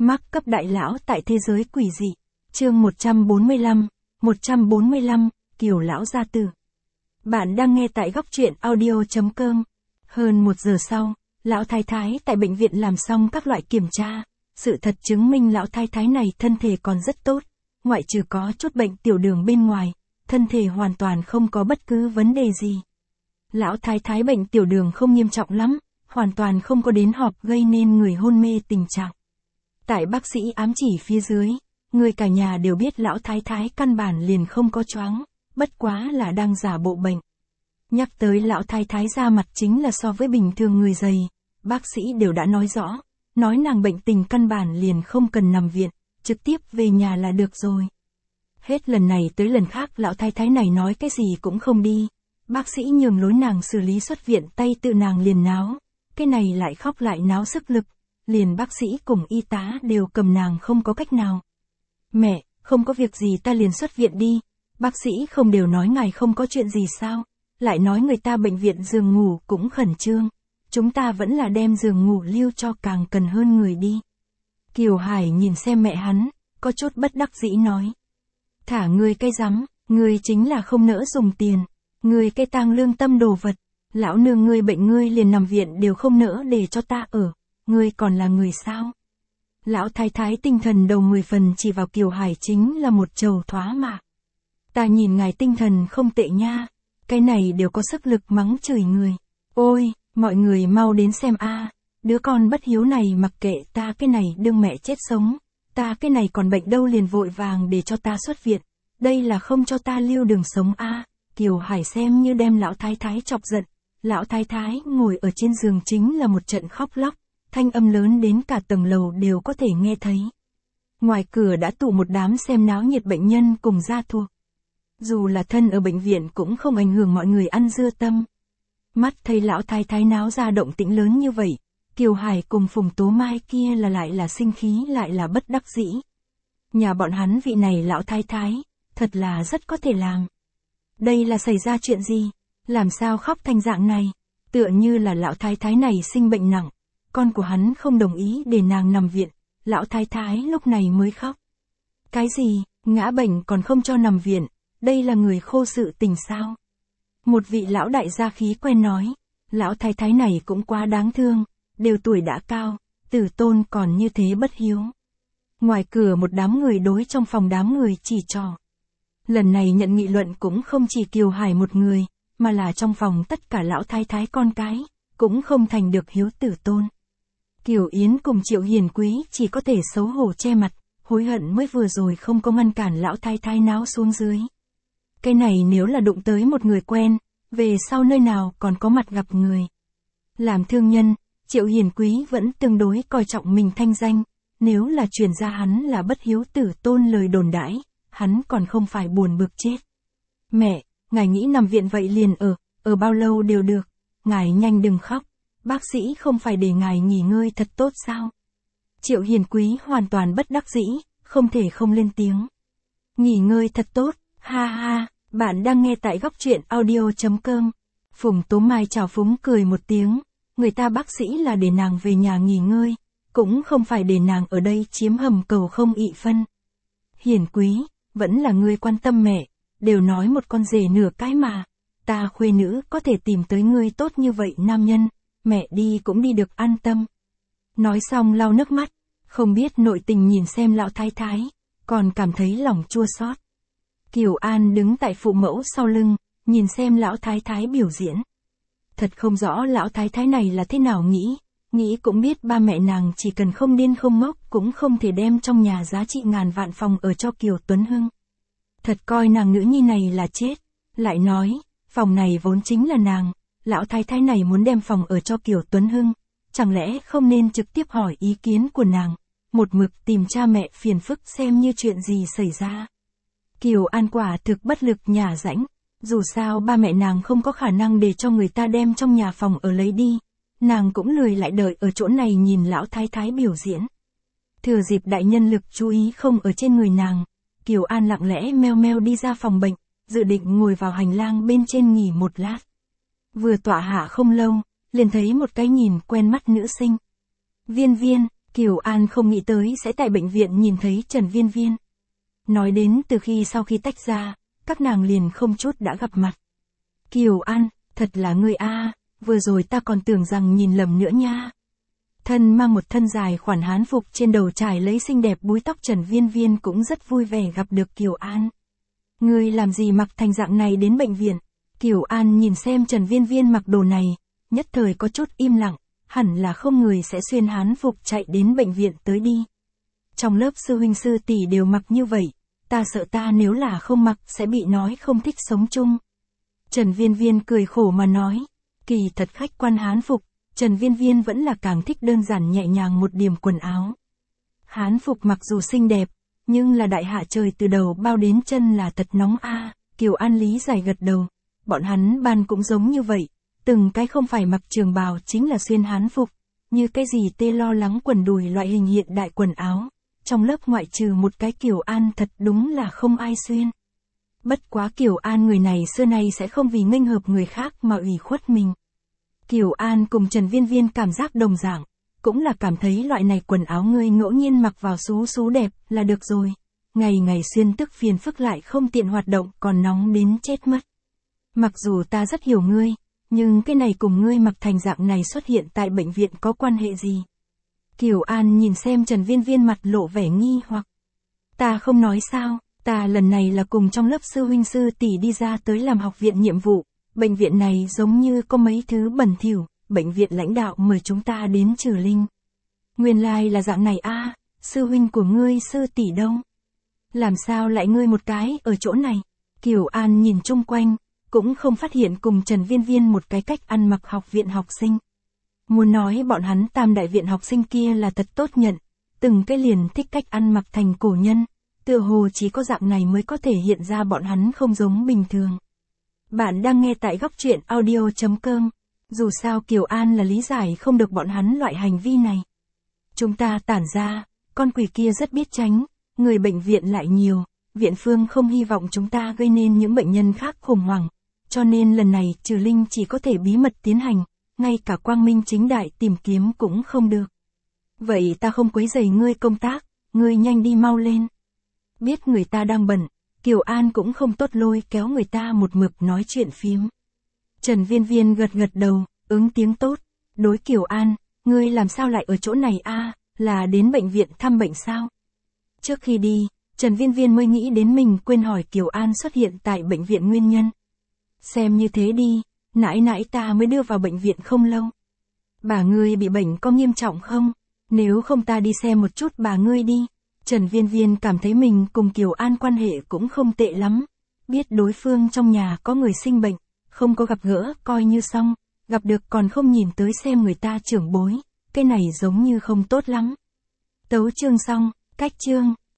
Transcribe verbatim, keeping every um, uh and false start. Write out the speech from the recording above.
Mác cấp đại lão tại thế giới quỷ dị. Chương một trăm bốn mươi lăm, một trăm bốn mươi lăm, Kiều lão gia tử. Bạn đang nghe tại góc truyện audio chấm com. Hơn một giờ sau, lão thái thái tại bệnh viện làm xong các loại kiểm tra. Sự thật chứng minh lão thái thái này thân thể còn rất tốt, ngoại trừ có chút bệnh tiểu đường bên ngoài, thân thể hoàn toàn không có bất cứ vấn đề gì. Lão thái thái bệnh tiểu đường không nghiêm trọng lắm, hoàn toàn không có đến họp gây nên người hôn mê tình trạng. Tại bác sĩ ám chỉ phía dưới, người cả nhà đều biết lão thái thái căn bản liền không có choáng, bất quá là đang giả bộ bệnh. Nhắc tới lão thái thái da mặt chính là so với bình thường người dày, bác sĩ đều đã nói rõ, nói nàng bệnh tình căn bản liền không cần nằm viện, trực tiếp về nhà là được rồi. Hết lần này tới lần khác lão thái thái này nói cái gì cũng không đi, bác sĩ nhường lối nàng xử lý xuất viện tay tự nàng liền náo, cái này lại khóc lại náo sức lực, liền bác sĩ cùng y tá đều cầm nàng không có cách nào. Mẹ, không có việc gì ta liền xuất viện đi, bác sĩ không đều nói ngài không có chuyện gì sao, lại nói người ta bệnh viện giường ngủ cũng khẩn trương, chúng ta vẫn là đem giường ngủ lưu cho càng cần hơn người đi. Kiều Hải nhìn xem mẹ hắn, có chút bất đắc dĩ nói. Thả ngươi cái rắm, ngươi chính là không nỡ dùng tiền, ngươi cái tang lương tâm đồ vật, lão nương ngươi bệnh ngươi liền nằm viện đều không nỡ để cho ta ở, ngươi còn là người sao? Lão thái thái tinh thần đầu mười phần chỉ vào Kiều Hải chính là một trầu thoá mạ. Ta nhìn ngài tinh thần không tệ nha, cái này đều có sức lực mắng chửi người. Ôi, mọi người mau đến xem a, đứa con bất hiếu này mặc kệ ta cái này đương mẹ chết sống, ta cái này còn bệnh đâu liền vội vàng để cho ta xuất viện, đây là không cho ta lưu đường sống a. Kiều Hải xem như đem lão thái thái chọc giận, lão thái thái ngồi ở trên giường chính là một trận khóc lóc, thanh âm lớn đến cả tầng lầu đều có thể nghe thấy. Ngoài cửa đã tụ một đám xem náo nhiệt bệnh nhân cùng gia thuộc. Dù là thân ở bệnh viện cũng không ảnh hưởng mọi người ăn dưa tâm. Mắt thấy lão thái thái náo ra động tĩnh lớn như vậy, Kiều Hải cùng Phùng Tố Mai kia là lại là sinh khí lại là bất đắc dĩ. Nhà bọn hắn vị này lão thái thái, thật là rất có thể làm. Đây là xảy ra chuyện gì? Làm sao khóc thành dạng này? Tựa như là lão thái thái này sinh bệnh nặng, con của hắn không đồng ý để nàng nằm viện, lão thái thái lúc này mới khóc. Cái gì, ngã bệnh còn không cho nằm viện, đây là người khô sự tình sao? Một vị lão đại gia khí quen nói, lão thái thái này cũng quá đáng thương, đều tuổi đã cao, tử tôn còn như thế bất hiếu. Ngoài cửa một đám người đối trong phòng đám người chỉ trò. Lần này nhận nghị luận cũng không chỉ Kiều Hải một người, mà là trong phòng tất cả lão thái thái con cái, cũng không thành được hiếu tử tôn. Kiều Yến cùng Triệu Hiền Quý chỉ có thể xấu hổ che mặt, hối hận mới vừa rồi không có ngăn cản lão thái thái náo xuống dưới. Cái này nếu là đụng tới một người quen, về sau nơi nào còn có mặt gặp người. Làm thương nhân, Triệu Hiền Quý vẫn tương đối coi trọng mình thanh danh, nếu là truyền ra hắn là bất hiếu tử tôn lời đồn đãi, hắn còn không phải buồn bực chết. Mẹ, ngài nghĩ nằm viện vậy liền ở, ở bao lâu đều được, ngài nhanh đừng khóc, bác sĩ không phải để ngài nghỉ ngơi thật tốt sao? Triệu Hiền Quý hoàn toàn bất đắc dĩ, không thể không lên tiếng. Nghỉ ngơi thật tốt, ha ha, bạn đang nghe tại góc truyện audio chấm com. Phùng Tố Mai chào phúng cười một tiếng, người ta bác sĩ là để nàng về nhà nghỉ ngơi, cũng không phải để nàng ở đây chiếm hầm cầu không ị phân. Hiền Quý, vẫn là ngươi quan tâm mẹ, đều nói một con rể nửa cái mà, ta khuê nữ có thể tìm tới ngươi tốt như vậy nam nhân, mẹ đi cũng đi được an tâm. Nói xong lau nước mắt, không biết nội tình nhìn xem lão thái thái, còn cảm thấy lòng chua xót. Kiều An đứng tại phụ mẫu sau lưng, nhìn xem lão thái thái biểu diễn. Thật không rõ lão thái thái này là thế nào nghĩ, nghĩ cũng biết ba mẹ nàng chỉ cần không điên không ngốc cũng không thể đem trong nhà giá trị ngàn vạn phòng ở cho Kiều Tuấn Hưng. Thật coi nàng nữ nhi này là chết, lại nói, phòng này vốn chính là nàng, lão thái thái này muốn đem phòng ở cho Kiều Tuấn Hưng, chẳng lẽ không nên trực tiếp hỏi ý kiến của nàng, một mực tìm cha mẹ phiền phức xem như chuyện gì xảy ra. Kiều An quả thực bất lực nhả rãnh, dù sao ba mẹ nàng không có khả năng để cho người ta đem trong nhà phòng ở lấy đi, nàng cũng lười lại đợi ở chỗ này nhìn lão thái thái biểu diễn. Thừa dịp đại nhân lực chú ý không ở trên người nàng, Kiều An lặng lẽ meo meo đi ra phòng bệnh, dự định ngồi vào hành lang bên trên nghỉ một lát. Vừa tọa hạ không lâu, liền thấy một cái nhìn quen mắt nữ sinh. Viên Viên, Kiều An không nghĩ tới sẽ tại bệnh viện nhìn thấy Trần Viên Viên. Nói đến từ khi sau khi tách ra, các nàng liền không chút đã gặp mặt. Kiều An, thật là ngươi a, vừa rồi ta còn tưởng rằng nhìn lầm nữa nha. Thân mang một thân dài khoản hán phục trên đầu trải lấy xinh đẹp búi tóc Trần Viên Viên cũng rất vui vẻ gặp được Kiều An. Ngươi làm gì mặc thành dạng này đến bệnh viện? Kiều An nhìn xem Trần Viên Viên mặc đồ này, nhất thời có chút im lặng, hẳn là không người sẽ xuyên hán phục chạy đến bệnh viện tới đi. Trong lớp sư huynh sư tỷ đều mặc như vậy, ta sợ ta nếu là không mặc sẽ bị nói không thích sống chung. Trần Viên Viên cười khổ mà nói, kỳ thật khách quan hán phục, Trần Viên Viên vẫn là càng thích đơn giản nhẹ nhàng một điểm quần áo. Hán phục mặc dù xinh đẹp, nhưng là đại hạ trời từ đầu bao đến chân là thật nóng a. Kiều An lý giải gật đầu, bọn hắn ban cũng giống như vậy, từng cái không phải mặc trường bào chính là xuyên hán phục, như cái gì tê lo lắng quần đùi loại hình hiện đại quần áo, trong lớp ngoại trừ một cái Kiều An thật đúng là không ai xuyên. Bất quá Kiều An người này xưa nay sẽ không vì nghênh hợp người khác mà ủy khuất mình. Kiều An cùng Trần Viên Viên cảm giác đồng dạng, cũng là cảm thấy loại này quần áo ngươi ngẫu nhiên mặc vào xú xú đẹp là được rồi. Ngày ngày xuyên tức phiền phức lại không tiện hoạt động còn nóng đến chết mất. Mặc dù ta rất hiểu ngươi, nhưng cái này cùng ngươi mặc thành dạng này xuất hiện tại bệnh viện có quan hệ gì? Kiều An nhìn xem Trần Viên Viên mặt lộ vẻ nghi hoặc. Ta không nói sao, ta lần này là cùng trong lớp sư huynh sư tỷ đi ra tới làm học viện nhiệm vụ. Bệnh viện này giống như có mấy thứ bẩn thỉu, bệnh viện lãnh đạo mời chúng ta đến trừ linh. Nguyên lai like là dạng này a, sư huynh của ngươi sư tỷ đâu? Làm sao lại ngươi một cái ở chỗ này? Kiều An nhìn chung quanh, cũng không phát hiện cùng Trần Viên Viên một cái cách ăn mặc học viện học sinh. Muốn nói bọn hắn tam đại viện học sinh kia là thật tốt nhận, từng cái liền thích cách ăn mặc thành cổ nhân, tựa hồ chỉ có dạng này mới có thể hiện ra bọn hắn không giống bình thường. Bạn đang nghe tại góc truyện audio chấm com. Dù sao Kiều An là lý giải không được bọn hắn loại hành vi này. Chúng ta tản ra, con quỷ kia rất biết tránh, người bệnh viện lại nhiều, viện phương không hy vọng chúng ta gây nên những bệnh nhân khác khủng hoảng, cho nên lần này trừ linh chỉ có thể bí mật tiến hành, ngay cả quang minh chính đại tìm kiếm cũng không được. Vậy ta không quấy rầy ngươi công tác, ngươi nhanh đi mau lên. Biết người ta đang bận, Kiều An cũng không tốt lôi kéo người ta một mực nói chuyện phím. Trần Viên Viên gật gật đầu, ứng tiếng tốt. Đối Kiều An, ngươi làm sao lại ở chỗ này a, là đến bệnh viện thăm bệnh sao? Trước khi đi, Trần Viên Viên mới nghĩ đến mình quên hỏi Kiều An xuất hiện tại bệnh viện nguyên nhân. Xem như thế đi, nãy nãy ta mới đưa vào bệnh viện không lâu. Bà ngươi bị bệnh có nghiêm trọng không? Nếu không ta đi xem một chút bà ngươi đi. Trần Viên Viên cảm thấy mình cùng Kiều An quan hệ cũng không tệ lắm. Biết đối phương trong nhà có người sinh bệnh, không có gặp gỡ coi như xong, gặp được còn không nhìn tới xem người ta trưởng bối, cái này giống như không tốt lắm. Tấu chương xong, cách chương.